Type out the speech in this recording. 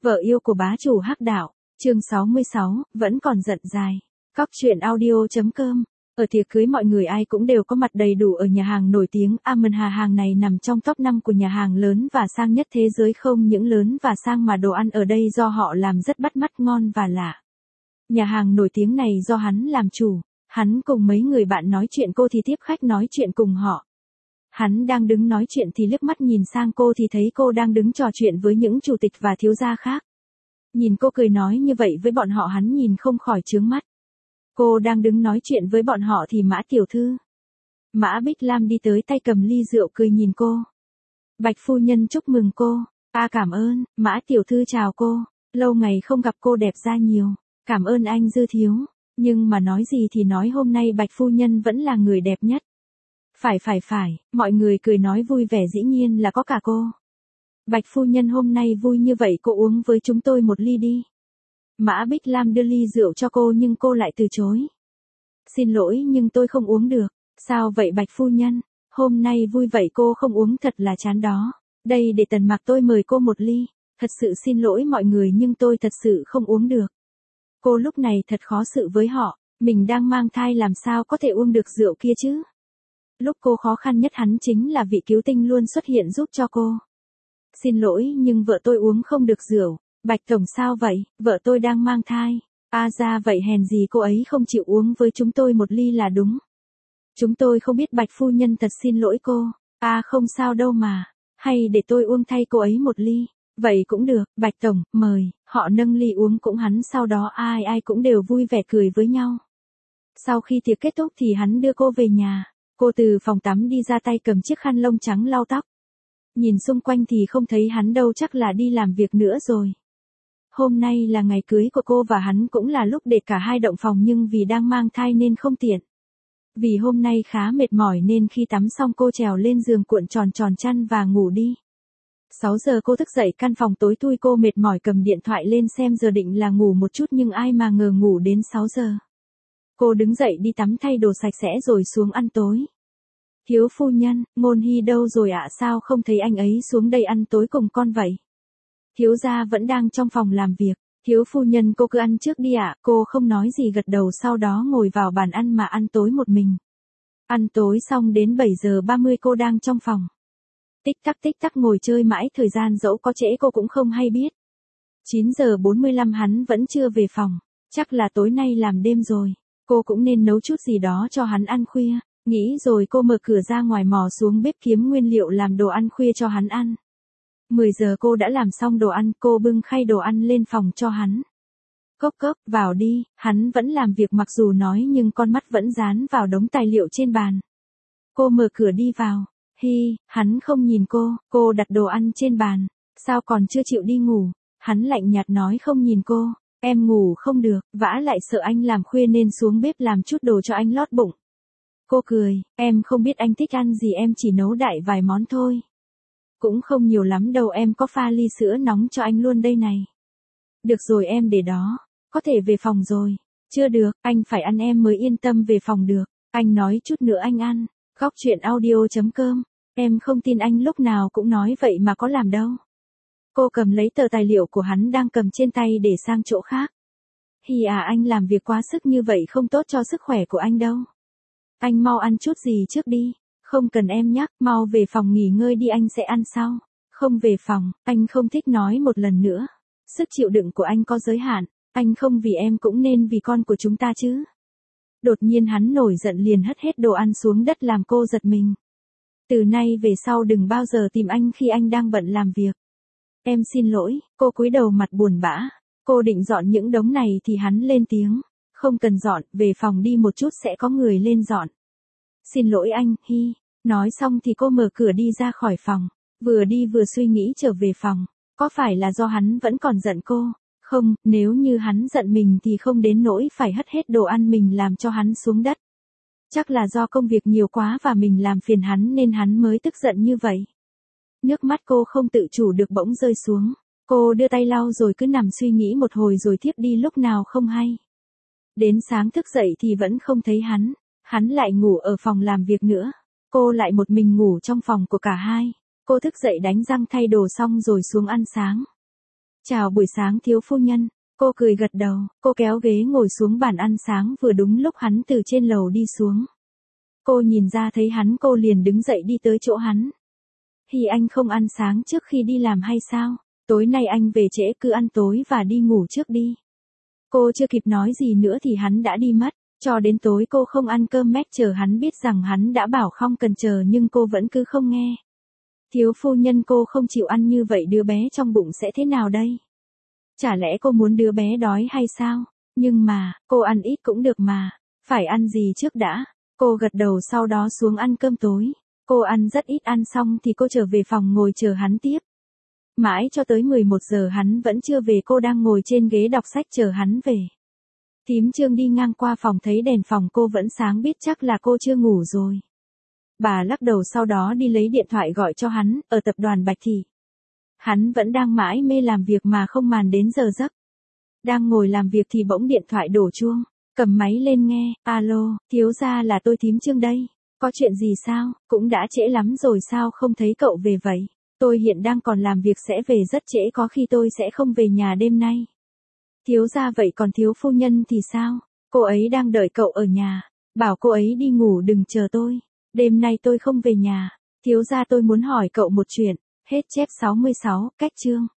Vợ yêu của bá chủ hắc đạo, chương 66, vẫn còn giận dài. Cóc truyện audio.com. Ở tiệc cưới mọi người ai cũng đều có mặt đầy đủ ở nhà hàng nổi tiếng Amanha. Hàng này nằm trong top 5 của nhà hàng lớn và sang nhất thế giới, không những lớn và sang mà đồ ăn ở đây do họ làm rất bắt mắt, ngon và lạ. Nhà hàng nổi tiếng này do hắn làm chủ, hắn cùng mấy người bạn nói chuyện, cô thì tiếp khách nói chuyện cùng họ. Hắn đang đứng nói chuyện thì liếc mắt nhìn sang cô thì thấy cô đang đứng trò chuyện với những chủ tịch và thiếu gia khác. Nhìn cô cười nói như vậy với bọn họ, hắn nhìn không khỏi chướng mắt. Cô đang đứng nói chuyện với bọn họ thì Mã tiểu thư, Mã Bích Lam đi tới, tay cầm ly rượu, cười nhìn cô. Bạch phu nhân chúc mừng cô. Cảm ơn. Mã tiểu thư chào cô. Lâu ngày không gặp cô đẹp ra nhiều. Cảm ơn anh Dư thiếu. Nhưng mà nói gì thì nói, hôm nay Bạch phu nhân vẫn là người đẹp nhất. Phải, mọi người cười nói vui vẻ, dĩ nhiên là có cả cô. Bạch phu nhân hôm nay vui như vậy, cô uống với chúng tôi một ly đi. Mã Bích Lam đưa ly rượu cho cô nhưng cô lại từ chối. Xin lỗi nhưng tôi không uống được. Sao vậy Bạch phu nhân? Hôm nay vui vậy cô không uống thật là chán đó. Đây để Tần Mạc tôi mời cô một ly. Thật sự xin lỗi mọi người nhưng tôi thật sự không uống được. Cô lúc này thật khó xử với họ. Mình đang mang thai làm sao có thể uống được rượu kia chứ? Lúc cô khó khăn nhất hắn chính là vị cứu tinh luôn xuất hiện giúp cho cô. Xin lỗi nhưng vợ tôi uống không được rượu. Bạch tổng sao vậy? Vợ tôi đang mang thai. Ra vậy, hèn gì cô ấy không chịu uống với chúng tôi một ly là đúng. Chúng tôi không biết Bạch phu nhân, thật xin lỗi cô. Không sao đâu mà. Hay để tôi uống thay cô ấy một ly. Vậy cũng được, Bạch tổng, mời. Họ nâng ly uống cũng hắn, sau đó ai cũng đều vui vẻ cười với nhau. Sau khi tiệc kết thúc thì hắn đưa cô về nhà. Cô từ phòng tắm đi ra, tay cầm chiếc khăn lông trắng lau tóc. Nhìn xung quanh thì không thấy hắn đâu, chắc là đi làm việc nữa rồi. Hôm nay là ngày cưới của cô và hắn, cũng là lúc để cả hai động phòng, nhưng vì đang mang thai nên không tiện. Vì hôm nay khá mệt mỏi nên khi tắm xong cô trèo lên giường cuộn tròn chăn và ngủ đi. 6 giờ cô thức dậy, căn phòng tối thui, cô mệt mỏi cầm điện thoại lên xem giờ, định là ngủ một chút nhưng ai mà ngờ ngủ đến 6 giờ. Cô đứng dậy đi tắm, thay đồ sạch sẽ rồi xuống ăn tối. Thiếu phu nhân, Ngôn Hy đâu rồi ạ? Sao không thấy anh ấy xuống đây ăn tối cùng con vậy? Thiếu gia vẫn đang trong phòng làm việc. Thiếu phu nhân, cô cứ ăn trước đi ạ. Cô không nói gì, gật đầu, sau đó ngồi vào bàn ăn mà ăn tối một mình. Ăn tối xong đến 7 giờ 30 cô đang trong phòng. Tích tắc ngồi chơi mãi, thời gian dẫu có trễ cô cũng không hay biết. 9 giờ 45 hắn vẫn chưa về phòng. Chắc là tối nay làm đêm rồi. Cô cũng nên nấu chút gì đó cho hắn ăn khuya. Nghĩ rồi cô mở cửa ra ngoài, mò xuống bếp kiếm nguyên liệu làm đồ ăn khuya cho hắn ăn. 10 giờ cô đã làm xong đồ ăn, cô bưng khay đồ ăn lên phòng cho hắn. Cốc, vào đi. Hắn vẫn làm việc mặc dù nói nhưng con mắt vẫn dán vào đống tài liệu trên bàn. Cô mở cửa đi vào. Hắn không nhìn cô đặt đồ ăn trên bàn. Sao còn chưa chịu đi ngủ? Hắn lạnh nhạt nói không nhìn cô. Em ngủ không được, vả lại sợ anh làm khuya nên xuống bếp làm chút đồ cho anh lót bụng. Cô cười, em không biết anh thích ăn gì, em chỉ nấu đại vài món thôi. Cũng không nhiều lắm đâu, em có pha ly sữa nóng cho anh luôn đây này. Được rồi, em để đó. Có thể về phòng rồi. Chưa được, anh phải ăn em mới yên tâm về phòng được. Anh nói chút nữa anh ăn. Cóc truyện audio.com. Em không tin anh, lúc nào cũng nói vậy mà có làm đâu. Cô cầm lấy tờ tài liệu của hắn đang cầm trên tay để sang chỗ khác. Anh làm việc quá sức như vậy không tốt cho sức khỏe của anh đâu. Anh mau ăn chút gì trước đi. Không cần em nhắc, mau về phòng nghỉ ngơi đi, anh sẽ ăn sau. Không về phòng, anh không thích, nói một lần nữa. Sức chịu đựng của anh có giới hạn. Anh không vì em cũng nên vì con của chúng ta chứ. Đột nhiên hắn nổi giận, liền hất hết đồ ăn xuống đất làm cô giật mình. Từ nay về sau đừng bao giờ tìm anh khi anh đang bận làm việc. Em xin lỗi. Cô cúi đầu mặt buồn bã. Cô định dọn những đống này thì hắn lên tiếng. Không cần dọn, về phòng đi một chút sẽ có người lên dọn. Xin lỗi anh, Nói xong thì cô mở cửa đi ra khỏi phòng. Vừa đi vừa suy nghĩ trở về phòng. Có phải là do hắn vẫn còn giận cô? Không, nếu như hắn giận mình thì không đến nỗi phải hất hết đồ ăn mình làm cho hắn xuống đất. Chắc là do công việc nhiều quá và mình làm phiền hắn nên hắn mới tức giận như vậy. Nước mắt cô không tự chủ được bỗng rơi xuống. Cô đưa tay lau rồi cứ nằm suy nghĩ một hồi rồi thiếp đi lúc nào không hay. Đến sáng thức dậy thì vẫn không thấy hắn. Hắn lại ngủ ở phòng làm việc nữa. Cô lại một mình ngủ trong phòng của cả hai. Cô thức dậy đánh răng thay đồ xong rồi xuống ăn sáng. Chào buổi sáng thiếu phu nhân. Cô cười gật đầu, cô kéo ghế ngồi xuống bàn ăn sáng vừa đúng lúc hắn từ trên lầu đi xuống. Cô nhìn ra thấy hắn cô liền đứng dậy đi tới chỗ hắn. Thì anh không ăn sáng trước khi đi làm hay sao? Tối nay anh về trễ cứ ăn tối và đi ngủ trước đi. Cô chưa kịp nói gì nữa thì hắn đã đi mất. Cho đến tối cô không ăn cơm mét chờ hắn biết rằng hắn đã bảo không cần chờ nhưng cô vẫn cứ không nghe. Thiếu phu nhân cô không chịu ăn như vậy đứa bé trong bụng sẽ thế nào đây? Chả lẽ cô muốn đứa bé đói hay sao? Nhưng mà, cô ăn ít cũng được mà. Phải ăn gì trước đã? Cô gật đầu sau đó xuống ăn cơm tối. Cô ăn rất ít ăn xong thì cô trở về phòng ngồi chờ hắn tiếp. Mãi cho tới 11 giờ hắn vẫn chưa về cô đang ngồi trên ghế đọc sách chờ hắn về. Thím Trương đi ngang qua phòng thấy đèn phòng cô vẫn sáng biết chắc là cô chưa ngủ rồi. Bà lắc đầu sau đó đi lấy điện thoại gọi cho hắn, ở tập đoàn Bạch Thị. Hắn vẫn đang mãi mê làm việc mà không màn đến giờ giấc. Đang ngồi làm việc thì bỗng điện thoại đổ chuông, cầm máy lên nghe, alo, thiếu gia là tôi thím Trương đây. Có chuyện gì sao, cũng đã trễ lắm rồi sao không thấy cậu về vậy? Tôi hiện đang còn làm việc sẽ về rất trễ có khi tôi sẽ không về nhà đêm nay. Thiếu gia vậy còn thiếu phu nhân thì sao? Cô ấy đang đợi cậu ở nhà. Bảo cô ấy đi ngủ đừng chờ tôi. Đêm nay tôi không về nhà. Thiếu gia tôi muốn hỏi cậu một chuyện. Hết chép 66, cách chương.